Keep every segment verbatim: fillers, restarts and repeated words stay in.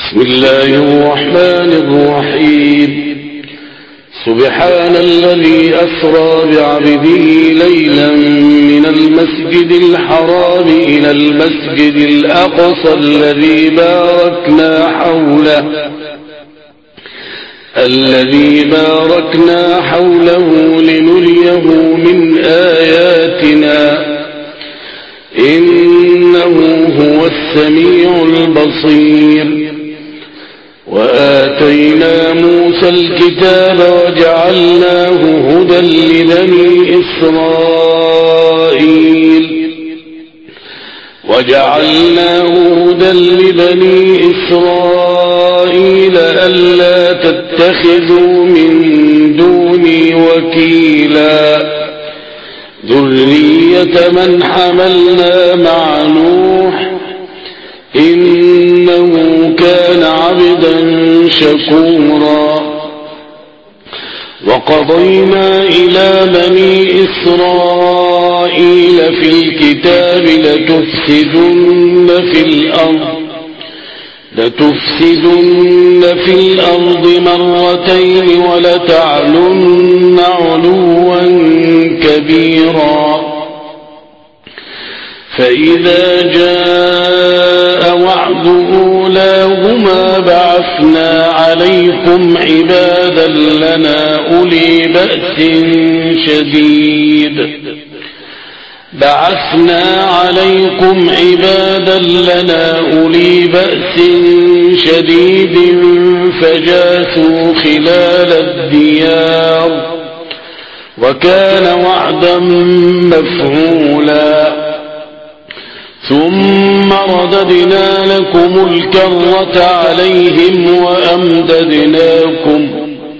بسم الله الرحمن الرحيم. سبحان الذي أسرى بعبده ليلا من المسجد الحرام إلى المسجد الأقصى الذي باركنا حوله الذي باركنا حوله لنريه من آياتنا إنه هو السميع البصير. وآتينا موسى الكتاب وجعلناه هدى لبني إسرائيل وجعلناه هدى لبني إسرائيل ألا تتخذوا من دوني وكيلا ذرية من حملنا مع نوح إنه كان عبدا شكورا. وقضينا إلى بني إسرائيل في الكتاب لتفسدن في الأرض لتفسدن في الأرض مرتين ولتعلن علوا كبيرا. فإذا جاء وعد أولاهما بعثنا عليكم عبادا لنا أولي بأس شديد بعثنا عليكم عبادا لنا أولي بأس شديد فجاسوا خلال الديار وكان وعدا مفعولا. ثم رددنا لكم الكرة عليهم وأمددناكم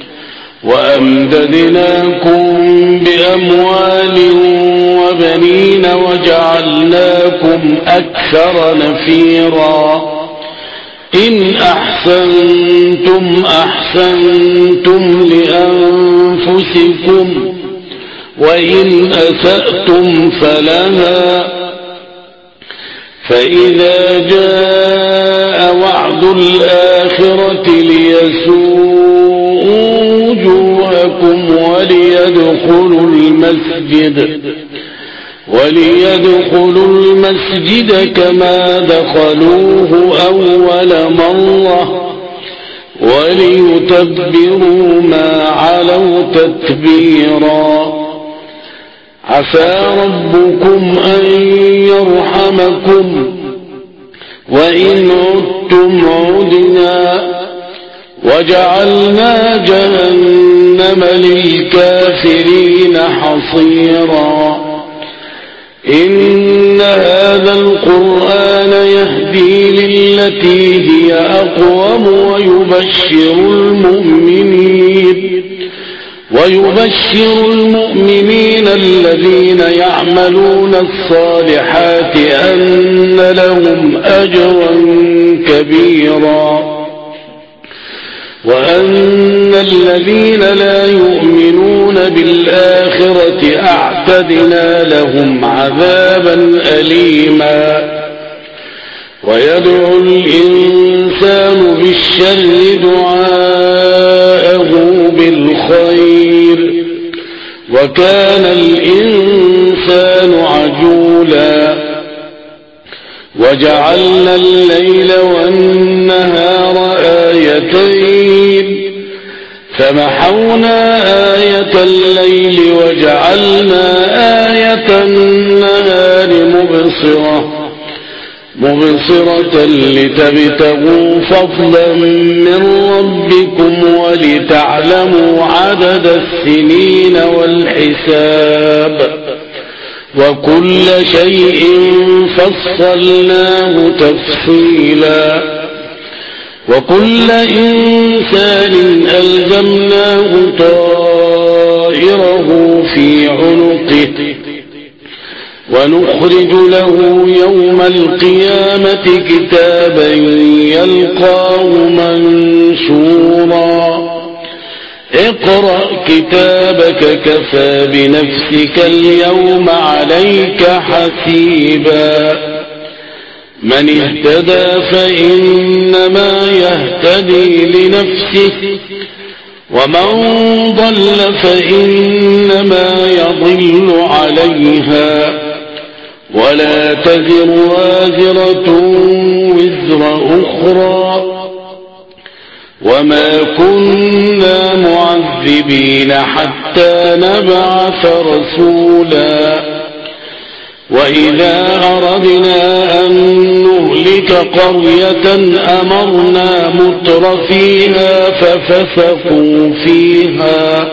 وأمددناكم بأموال وبنين وجعلناكم أكثر نفيرا. إن أحسنتم أحسنتم لأنفسكم وإن أسأتم فلها. فإذا جاء وعد الآخرة ليسوءوا وجوهكم وليدخلوا المسجد وليدخلوا المسجد كما دخلوه أول مرة وليتبروا ما علوا تتبيرا. عسى ربكم أن يرحمكم وإن عدتم عدنا وجعلنا جهنم للكافرين حصيرا. إن هذا القرآن يهدي للتي هي أقوم ويبشر المؤمنين ويبشر المؤمنين الذين يعملون الصالحات أن لهم أجرا كبيرا وأن الذين لا يؤمنون بالآخرة أعتدنا لهم عذابا أليما. ويدعو الإنسان بالشر دعاءه بالخير وكان الإنسان عجولا. وجعلنا الليل والنهار آيتين فمحونا آية الليل وجعلنا آية النهار مبصرة مبصرة لتبتغوا فضلا من ربكم ولتعلموا عدد السنين والحساب وكل شيء فصلناه تفصيلا. وكل إنسان ألزمناه طائره في عنقه ونخرج له يوم القيامة كتابا يلقاه منشورا. اقرأ كتابك كفى بنفسك اليوم عليك حسيبا. من اهتدى فإنما يهتدي لنفسه ومن ضل فإنما يضل عليها ولا تزر وازرة وزر أخرى وما كنا معذبين حتى نبعث رسولا وإذا أردنا أن نهلك قرية أمرنا مترفيها ففسقوا فيها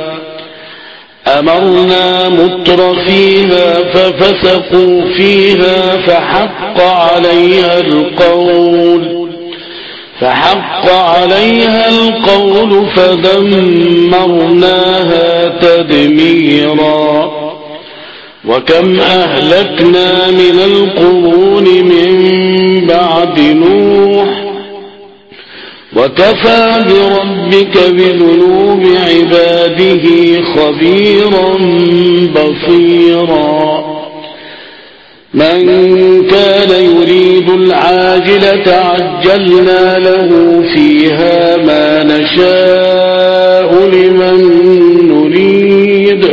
أمرنا مترفيها ففسقوا فيها فحق عليها القول فحق عليها القول فدمرناها تدميرا وكم أهلكنا من القرون من بعد نوح وكفى بربك بذنوب عباده خبيرا بصيرا من كان يريد العاجلة عجلنا له فيها ما نشاء لمن نريد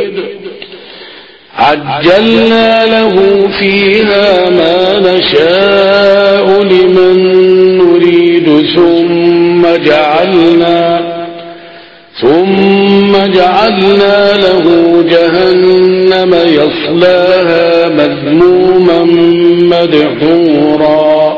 عجلنا له فيها ما نشاء لمن نريد ثم جعلنا ثم جعلنا له جهنم يصلاها مذموما مدحورا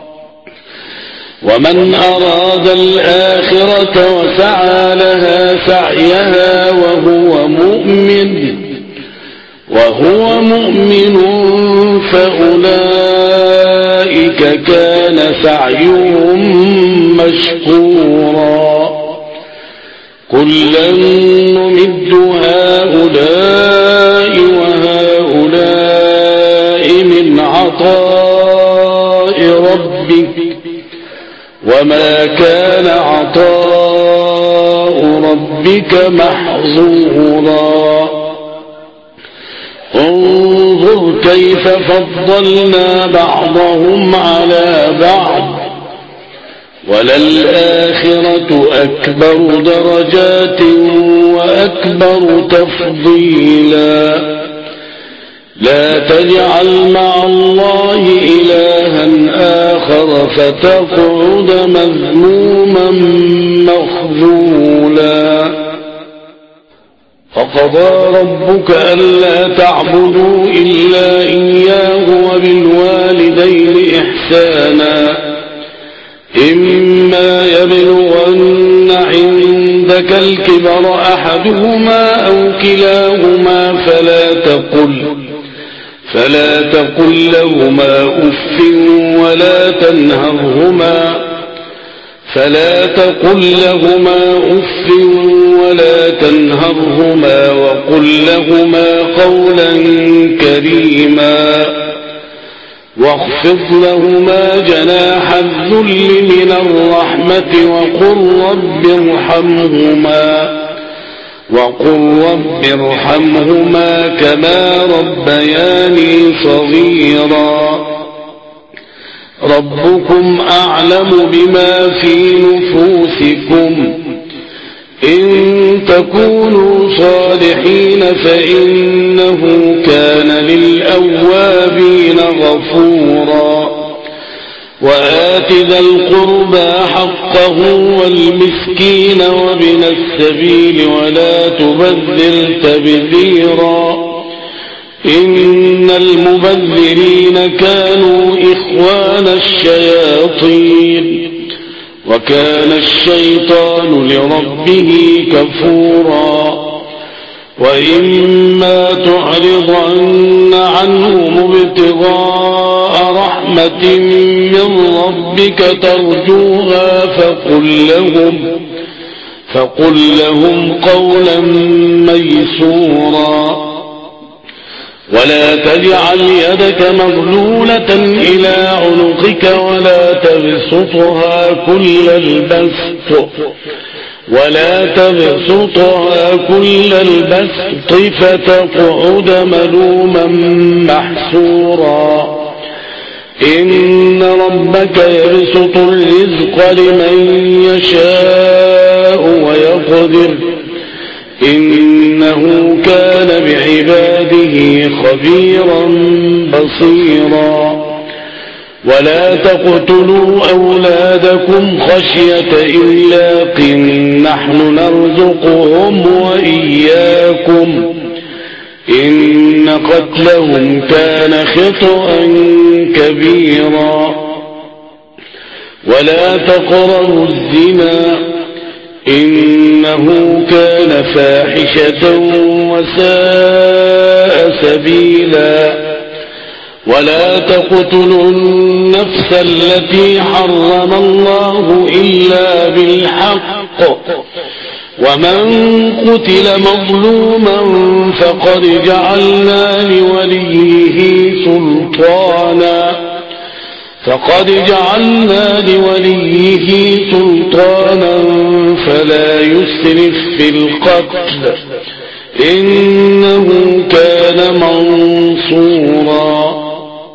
ومن أراد الآخرة وسعى لها سعيها وهو مؤمن وهو مؤمن فأولئك كان سعيهم مشكورا كلا نمد هؤلاء وهؤلاء من عطاء ربك وما كان عطاء ربك محظورا انظر كيف فضلنا بعضهم على بعض وللآخرة أكبر درجات وأكبر تفضيلا لا تجعل مع الله إلها آخر فتقعد مذموما مخذولا وقضى ربك ألا تعبدوا إلا إياه وبالوالدين إحسانا إما يبلغن عندك الكبر أحدهما أو كلاهما فلا تقل فلا تقل لهما أف ولا تنهرهما فلا تقل لهما أف ولا تنهرهما وقل لهما قولا كريما واخفض لهما جناح الذل من الرحمة وقل رب ارحمهما وقل رب ارحمهما كما ربياني صغيرا ربكم أعلم بما في نفوسكم إن تكونوا صالحين فإنه كان للأوابين غفورا وآت ذا القربى حقه والمسكين وابن السبيل ولا تبذر تبذيرا إن المبذرين كانوا إخوان الشياطين وكان الشيطان لربه كفورا وإما تعرضن عنهم ابتغاء رحمة من ربك ترجوها فقل لهم فقل لهم قولا ميسورا ولا تجعل يدك مغلولة إلى عنقك ولا تبسطها كل البسط ولا تبسطها كل البسط فتقعد ملوما محسورا إن ربك يبسط الرزق لمن يشاء ويقدر إنه كان بعباده خبيرا بصيرا ولا تقتلوا أولادكم خشية إملاق نحن نرزقهم وإياكم إن قتلهم كان خطأ كبيرا ولا تقربوا الزنا إنه كان فاحشة وساء سبيلا ولا تقتلوا النفس التي حرم الله إلا بالحق ومن قتل مظلوما فقد جعلنا لوليه سلطانا فقد جعلنا لوليه سلطانا فلا يسرف في القتل إنه كان منصورا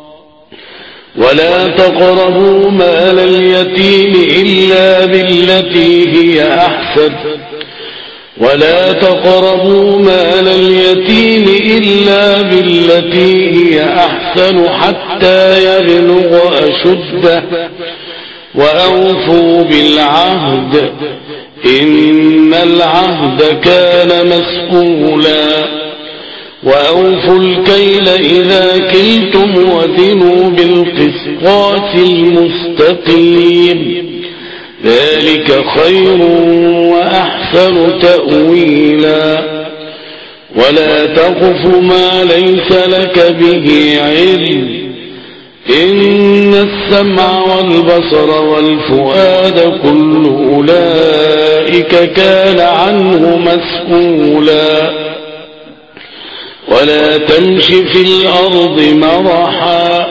ولا تقربوا مال اليتيم إلا بالتي هي أحسن ولا تقربوا مال اليتيم إلا بالتي هي أحسن حتى يبلغ أشده وأوفوا بالعهد إن العهد كان مسؤولا وأوفوا الكيل إذا كلتم وزنوا بالقسطاس المستقيم ذلك خير وأحسن تأويلا ولا تقف ما ليس لك به علم إن السمع والبصر والفؤاد كل أولئك كان عنه مسؤولا ولا تمش في الأرض مرحا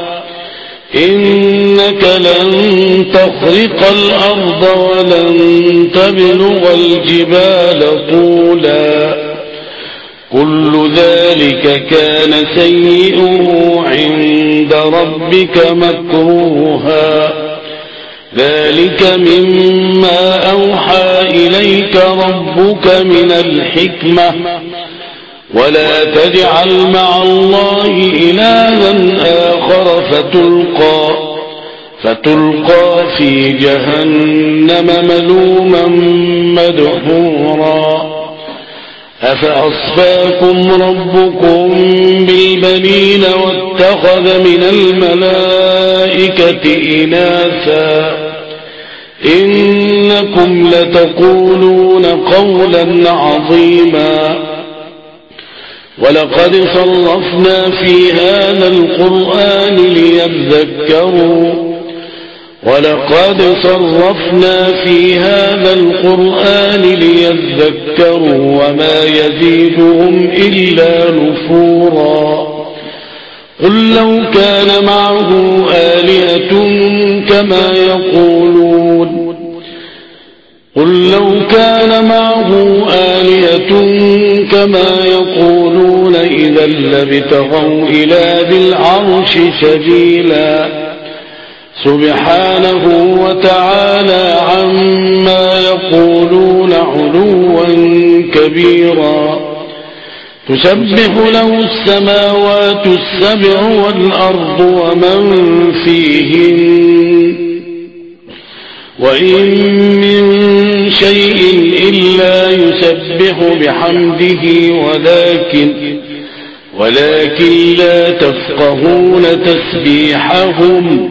إنك لن تخرق الأرض ولن تبلغ الجبال طولا كل ذلك كان سيئه عند ربك مكروها ذلك مما أوحى إليك ربك من الحكمة ولا تجعل مع الله إلها آخر فتلقى فتلقى في جهنم ملوما مدحورا أفأصفاكم ربكم بالبنين واتخذ من الملائكة إناثا إنكم لتقولون قولا عظيما ولقد صرفنا في هذا القرآن ليذكروا ولقد صرفنا في هذا القرآن ليذكروا وما يزيدهم إلا نفورا قل لو كان معه آلهة كما يقولون قل لو كان معه آلهة كما يقولون إذا لابتغوا إلى ذي العرش سبيلا سبحانه وتعالى عما يقولون علوا كبيرا تسبح له السماوات السبع والأرض ومن فيهن وإن من شيء إلا يسبح بحمده ولكن ولكن لا تفقهون تسبيحهم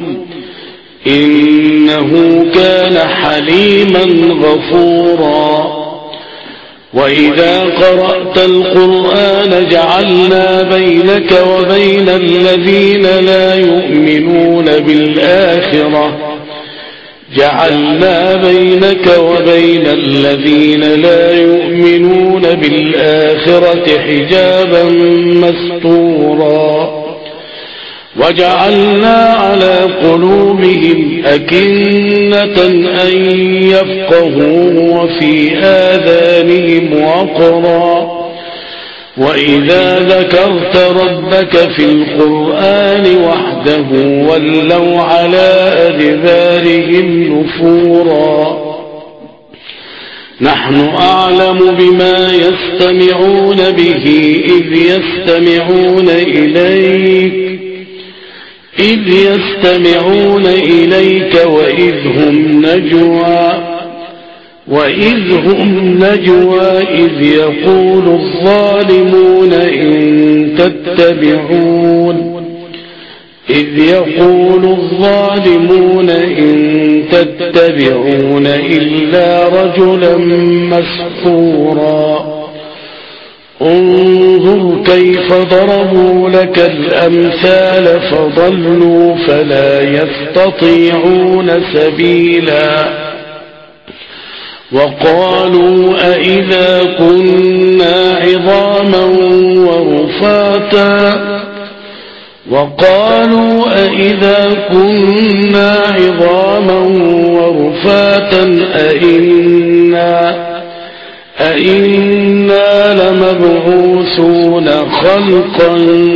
إنه كان حليما غفورا وإذا قرأت القرآن جعلنا بينك وبين الذين لا يؤمنون بالآخرة جعلنا بينك وبين الذين لا يؤمنون بالآخرة حجابا مستورا وجعلنا على قلوبهم أكنة أن يفقهوا وفي آذانهم وقرا وإذا ذكرت ربك في القرآن وحده ولوا على أدبارهم نفورا نحن أعلم بما يستمعون به إذ يستمعون إليك إذ يستمعون إليك وإذ هم نجوى وإذ هم نجوى إذ يقول الظالمون إن تتبعون إذ يقول الظالمون إن تتبعون إلا رجلا مسحورا انظر كيف ضربوا لك الأمثال فضلوا فلا يستطيعون سبيلا وقالوا أئذا كنا عظاما ورفاتا وقالوا أئذا كنا عظاما ورفاتا أئنا أئنا لمبعوثون خلقا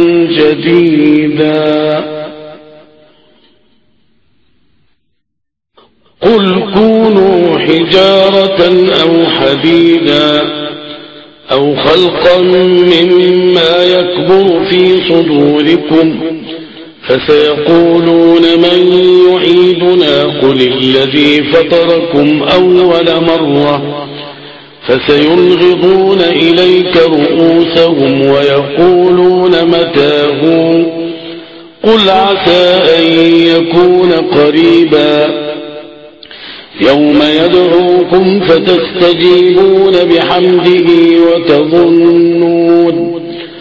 جديدا قل كونوا حجارة أو حديدا أو خلقا مما يكبر في صدوركم فسيقولون من يعيدنا قل الذي فطركم أول مرة فسينغضون إليك رؤوسهم ويقولون متى هو قل عسى أن يكون قريبا يوم يدعوكم فتستجيبون بحمده وتظنون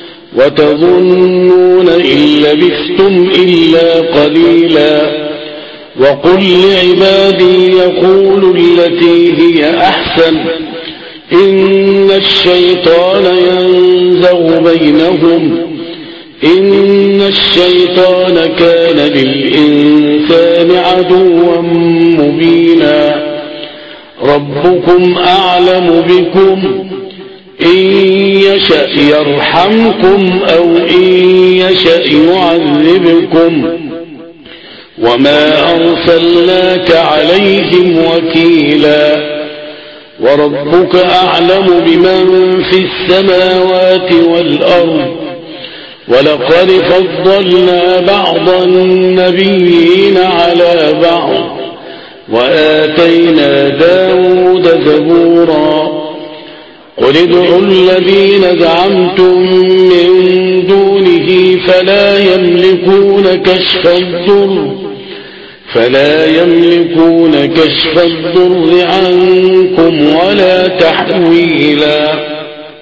وتظنون إن لبثتم إلا قليلا وقل لعبادي يقولوا التي هي أحسن إن الشيطان ينزغ بينهم إن الشيطان كان للإنسان عدوا مبينا ربكم أعلم بكم إن يشأ يرحمكم أو إن يشأ يعذبكم وما أرسلناك عليهم وكيلا وربك أعلم بمن في السماوات والأرض ولقد فضلنا بعض النبيين على بعض وآتينا داود زبورا قل ادعوا الذين زعمتم من دونه فلا يملكون كشف الضر فلا يملكون كشف الضر عنكم ولا تحويلا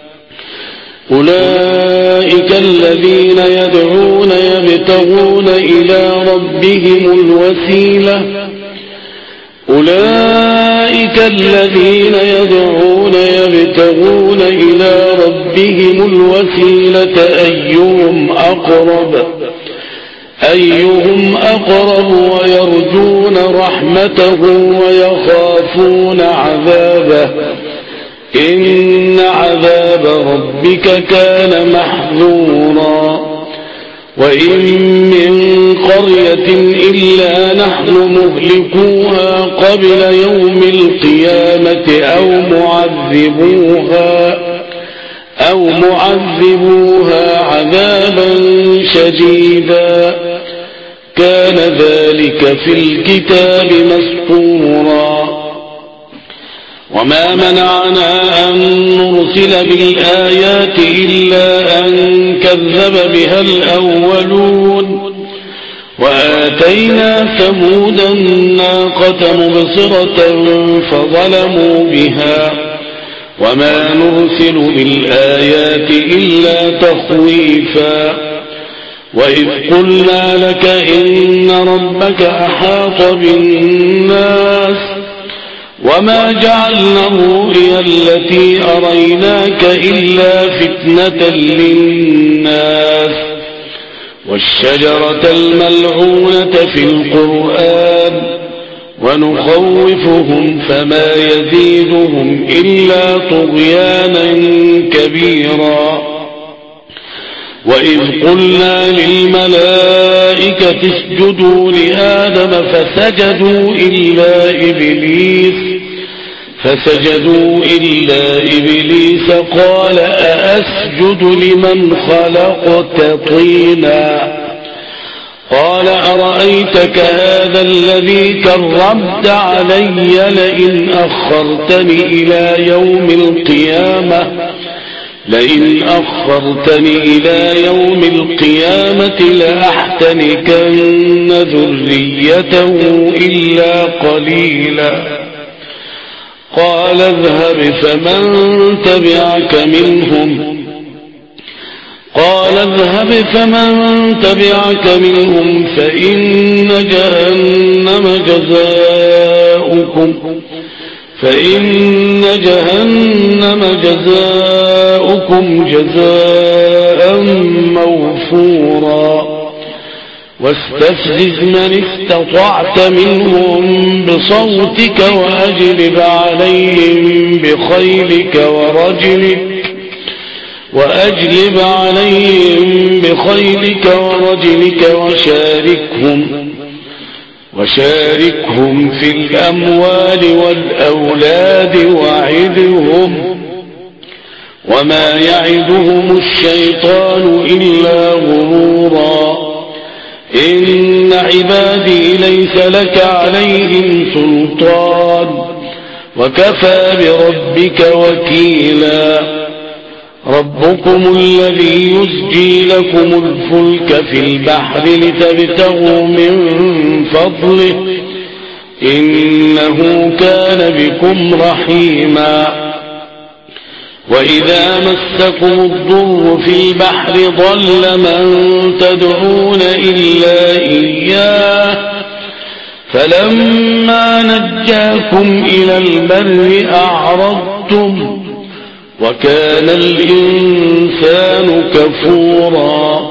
أولئك الذين يدعون يبتغون إلى ربهم الوسيلة أولئك الذين يدعون يبتغون إلى ربهم الوسيلة أيهم أقرب أيهم أقرب ويرجون رحمته ويخافون عذابه إن عذاب ربك كان محذورا وإن من قرية إلا نحن مهلكوها قبل يوم القيامة أو معذبوها أو معذبوها عذابا شديدا كان ذلك في الكتاب مسطورا وما منعنا أن نرسل بالآيات إلا أن كذب بها الأولون وآتينا ثمود الناقة مبصرة فظلموا بها وما نرسل بالآيات إلا تخويفا وإذ قلنا لك إن ربك أحاط بالناس وما جعلنا الرؤيا التي أريناك إلا فتنة للناس والشجرة الملعونة في القرآن ونخوفهم فما يزيدهم إلا طغيانا كبيرا وإذ قلنا للملائكة اسجدوا لآدم فسجدوا إلا إبليس فسجدوا إلا إبليس قال أأسجد لمن خلقت طينا قال أرأيتك هذا الذي كرمت علي لئن أخرتني إلى يوم القيامة لئن أخرتني إلى يوم القيامة لأحتنكن ذريته إلا قليلا قال اذهب فمن تبعك منهم قال اذهب فمن تبعك منهم فإن جهنم جزاؤكم فإن جهنم جزاؤكم جزاء موفورا واستفزز من استطعت منهم بصوتك وأجلب عليهم بخيلك ورجلك وأجلب عليهم بخيلك ورجلك وشاركهم وشاركهم في الأموال والأولاد وعدهم وما يعدهم الشيطان إلا غرورا إن عبادي ليس لك عليهم سلطان وكفى بربك وكيلا ربكم الذي يزجي لكم الفلك في البحر لتبتغوا من فضله إنه كان بكم رحيما وإذا مسكم الضر في البحر ضل من تدعون إلا إياه فلما نجاكم إلى البر أعرضتم وكان الإنسان كفورا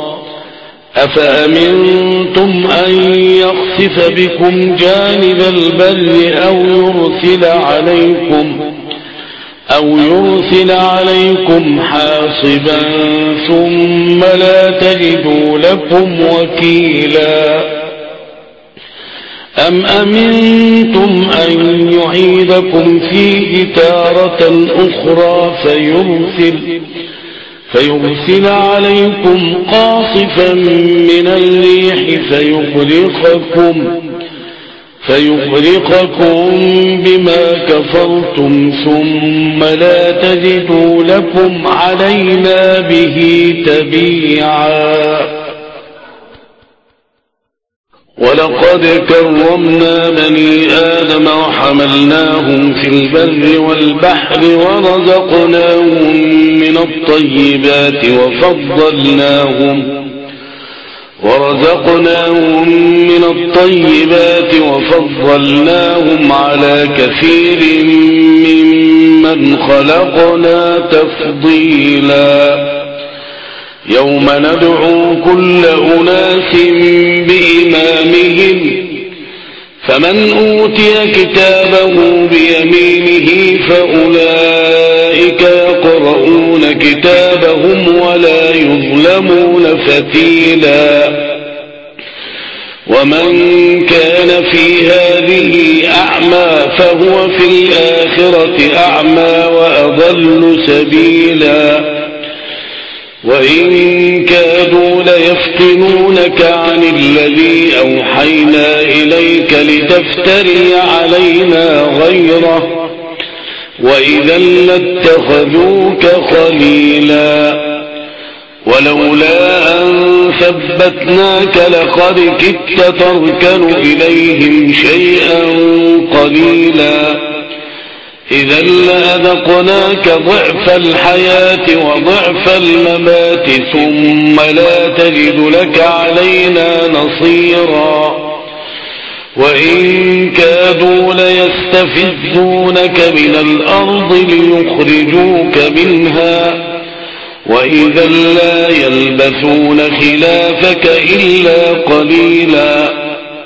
أفأمنتم أن يخسف بكم جانب البر أو يرسل عليكم أو يرسل عليكم حاصبا ثم لا تجدوا لكم وكيلا أم أمنتم أن يعيدكم فيه تارة أخرى فيرسل, فيرسل عليكم قاصفا من الريح فيغرقكم, فيغرقكم بما كفرتم ثم لا تجدوا لكم علينا به تبيعا ولقد كرمنا بني آدم وحملناهم في البر والبحر ورزقناهم من الطيبات وفضلناهم ورزقناهم من الطيبات وفضلناهم على كثير ممن خلقنا تفضيلا يوم ندعو كل أناس بإمامهم فمن أوتي كتابه بيمينه فأولئك يقرؤون كتابهم ولا يظلمون فتيلا ومن كان في هذه أعمى فهو في الآخرة أعمى وأضل سبيلا وإن كادوا ليفتنونك عن الذي أوحينا إليك لتفتري علينا غيره وإذا لاتخذوك خليلا ولولا أن ثبتناك لقد كدت تركن إليهم شيئا قليلا إذا لأذقناك ضعف الحياة وضعف الممات ثم لا تجد لك علينا نصيرا وإن كادوا ليستفزونك من الأرض ليخرجوك منها وإذا لا يلبثون خلافك إلا قليلا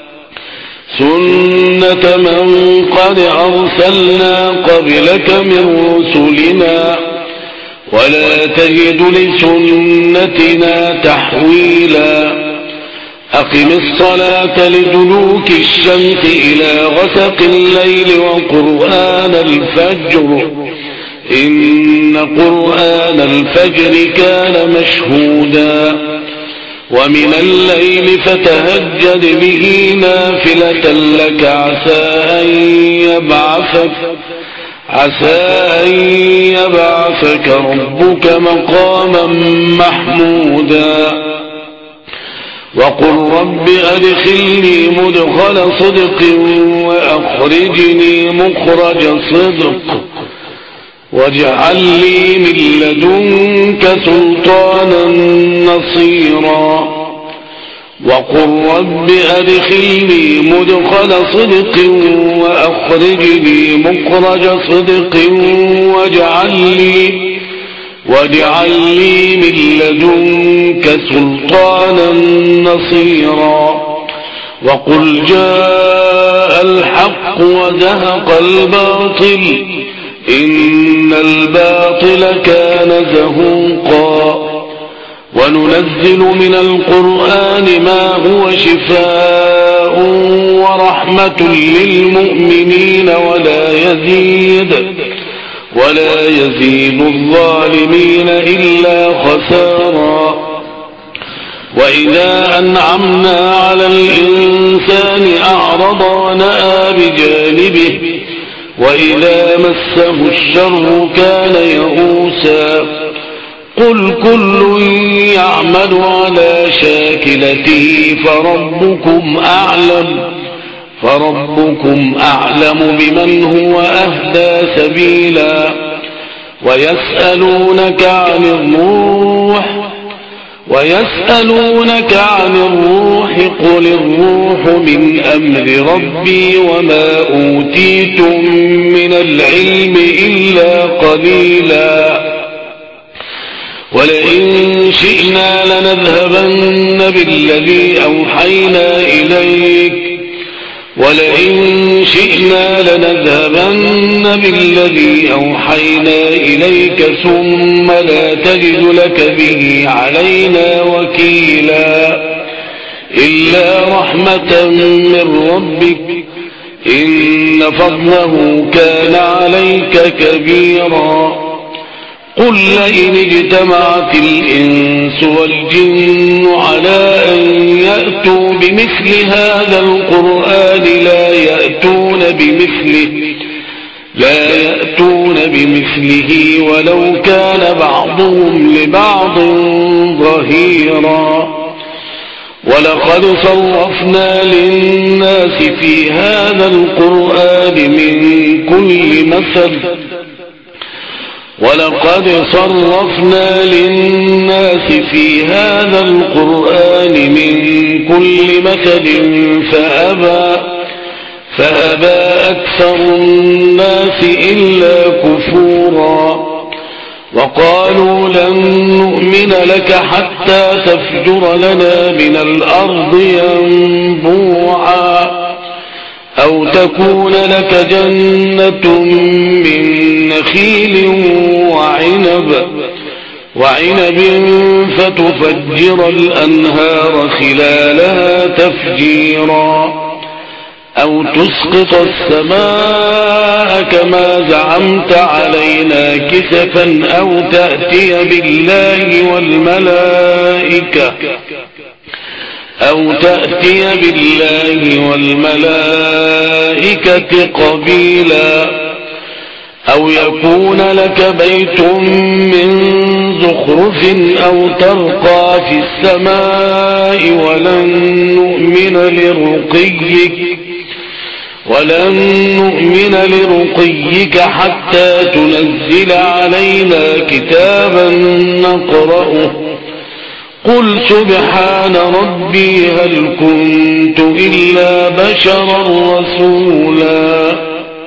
سنة من قد أرسلنا قبلك من رسلنا ولا تجد لسنتنا تحويلا أقم الصلاة لدلوك الشمس إلى غسق الليل وقرآن الفجر إن قرآن الفجر كان مشهودا ومن الليل فتهجد به نافلة لك عسى أن يبعثك عسى أن يبعثك ربك مقاما محمودا وقل رب أدخلني مدخل صدق وأخرجني مخرج صدق واجعل لي من لدنك سلطانا نصيرا وقل رب أدخلني مدخل صدق وأخرجني مخرج صدق واجعل لي واجعل لي من لدنك سلطانا نصيرا وقل جاء الحق وزهق الباطل إن الباطل كان زهوقا وننزل من القرآن ما هو شفاء ورحمة للمؤمنين ولا يزيد ولا يزيد الظالمين إلا خسارا وإذا أنعمنا على الإنسان أعرض ونأى بجانبه وإذا مسه الشر كان يئوسا قل كل يعمل على شاكلته فربكم أعلم فربكم أعلم بمن هو أهدى سبيلا ويسألونك عن الروح ويسألونك عن الروح قل الروح من أمر ربي وما أوتيتم من العلم إلا قليلا ولئن شئنا لنذهبن بالذي أوحينا إليك ولئن شئنا لنذهبن بالذي أوحينا إليك ثم لا تجد لك به علينا وكيلا إلا رحمة من ربك إن فضله كان عليك كبيرا قل لئن اجتمعت الإنس والجن على أن يأتوا بمثل هذا القرآن لا يأتون بمثله لا يأتون بمثله ولو كان بعضهم لبعض ظهيرا ولقد صرفنا للناس في هذا القرآن من كل مثل ولقد صرفنا للناس في هذا القرآن من كل مثل فأبى فأبى أكثر الناس إلا كفورا وقالوا لن نؤمن لك حتى تفجر لنا من الأرض ينبوعا أو تكون لك جنة من نخيل وعنب وعنب فتفجر الأنهار خلالها تفجيرا أو تسقط السماء كما زعمت علينا كسفا أو تأتي بالله والملائكة أو تأتي بالله والملائكة قبيلا أو يكون لك بيت من زخرف أو ترقى في السماء ولن نؤمن لرقيك ولن نؤمن لرقيك حتى تنزل علينا كتابا نقرأه قل سبحان ربي هل كنت إلا بشرا رسولا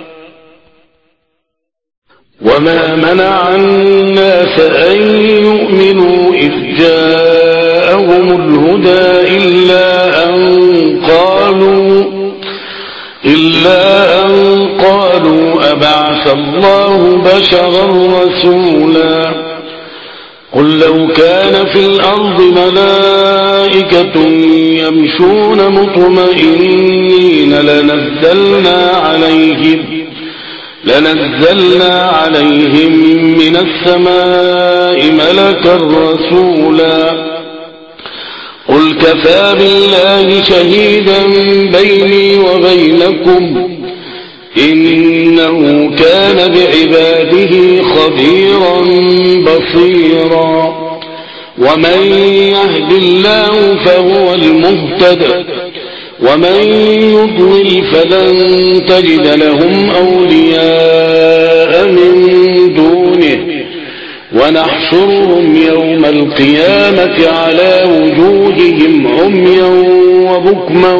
وما منع الناس أن يؤمنوا إذ جاءهم الهدى إلا أن قالوا إلا أن قالوا أبعث الله بشرا رسولا قل لو كان في الأرض ملائكة يمشون مطمئنين لنزلنا عليهم لنزلنا عليهم من السماء ملكا رسولا قل كفى بالله شهيدا بيني وبينكم إنه كان بعباده خبيرا بصيرا ومن يهد الله فهو المهتد ومن يضلل فلن تجد لهم أولياء من دونه ونحشرهم يوم القيامة على وجوههم عميا وبكما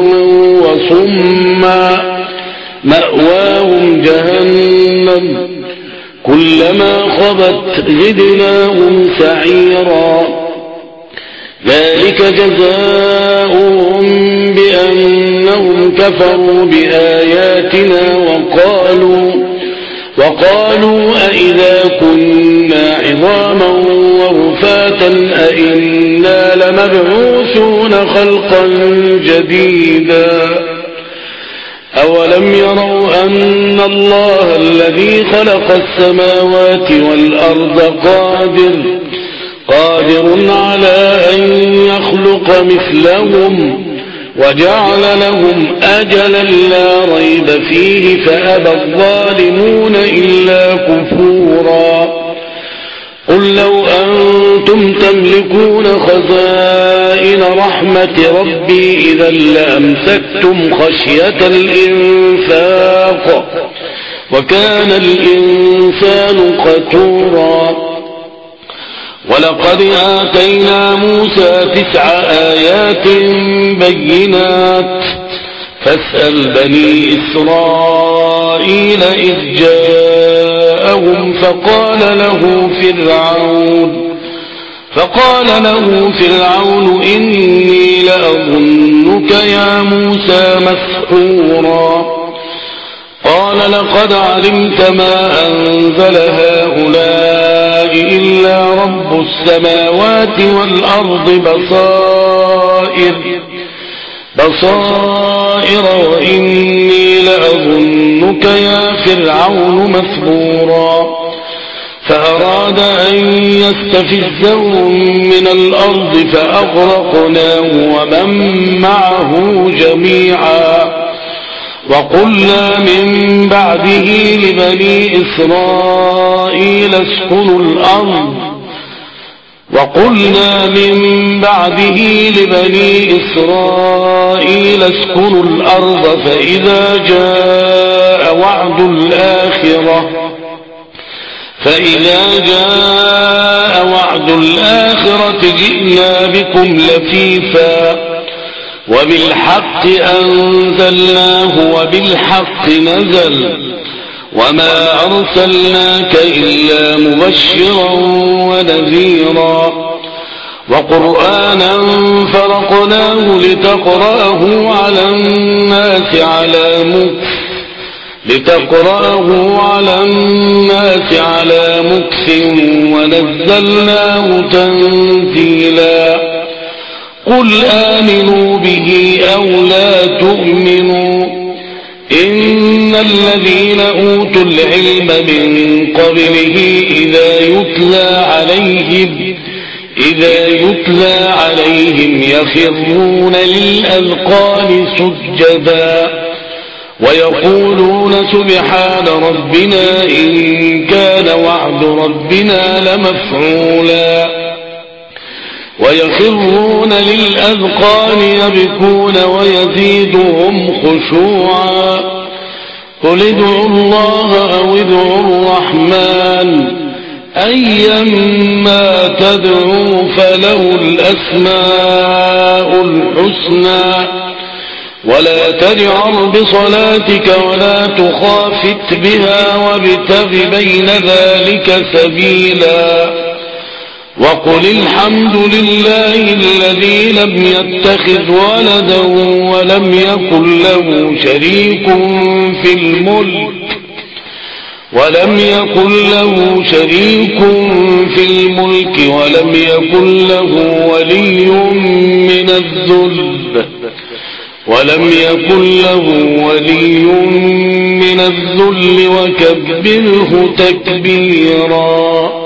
وصما مأواهم جهنم كلما خبت زدناهم سعيرا ذلك جزاؤهم بأنهم كفروا بآياتنا وقالوا وقالوا أئذا كنا عظاما ورفاتا أئنا لمبعوثون خلقا جديدا أولم يروا أن الله الذي خلق السماوات والأرض قادر قادر على أن يخلق مثلهم وجعل لهم أجلا لا ريب فيه فأبى الظالمون إلا كفورا قل لو أنتم تملكون خزائن رحمة ربي إذا لأمسكتم خشية الإنفاق وكان الإنسان قتورا ولقد آتينا موسى تسع آيات بينات فاسأل بني إسرائيل إذ جاءهم فقال له فرعون فقال له فرعون إني لأظنك يا موسى مسحورا قال لقد علمت ما أنزل هؤلاء إلا رب السماوات والأرض بصائر بصائر وإني لأظنك يا فرعون مثبورا فأراد أن يستفزهم من الأرض فأغرقناه ومن معه جميعا وقلنا من بعده لبني إسرائيل اسكنوا الأرض وقلنا من بعده لبني إسرائيل اسكنوا الأرض فإذا جاء وعد الآخرة فإذا جاء وعد الآخرة جئنا بكم لفيفا وبالحق أنزلناه وبالحق نزل وما أرسلناك إلا مبشرا ونذيرا وقرآنا فرقناه لتقرأه على الناس على مكث لتقرأه على الناس على مكث ونزلناه تنزيلا قل آمنوا به أو لا تؤمنوا إن الذين أوتوا العلم من قبله إذا يتلى عليهم إذا يتلى عليهم يخرون للأذقان سجدا ويقولون سبحان ربنا إن كان وعد ربنا لمفعولا ويخرون للأذقان يبكون ويزيدهم خشوعا قل ادعوا الله أو ادعوا الرحمن أيما تدعوا فله الأسماء الحسنى ولا تجعر بصلاتك ولا تخافت بها وابتغ بين ذلك سبيلا وقل الحمد لله الذي لم يتخذ ولدا ولم يكن له شريك في الملك ولم يكن له شريك في الملك ولم يكن له ولي من الذل ولم يكن له ولي من الذل وكبره تكبيرا.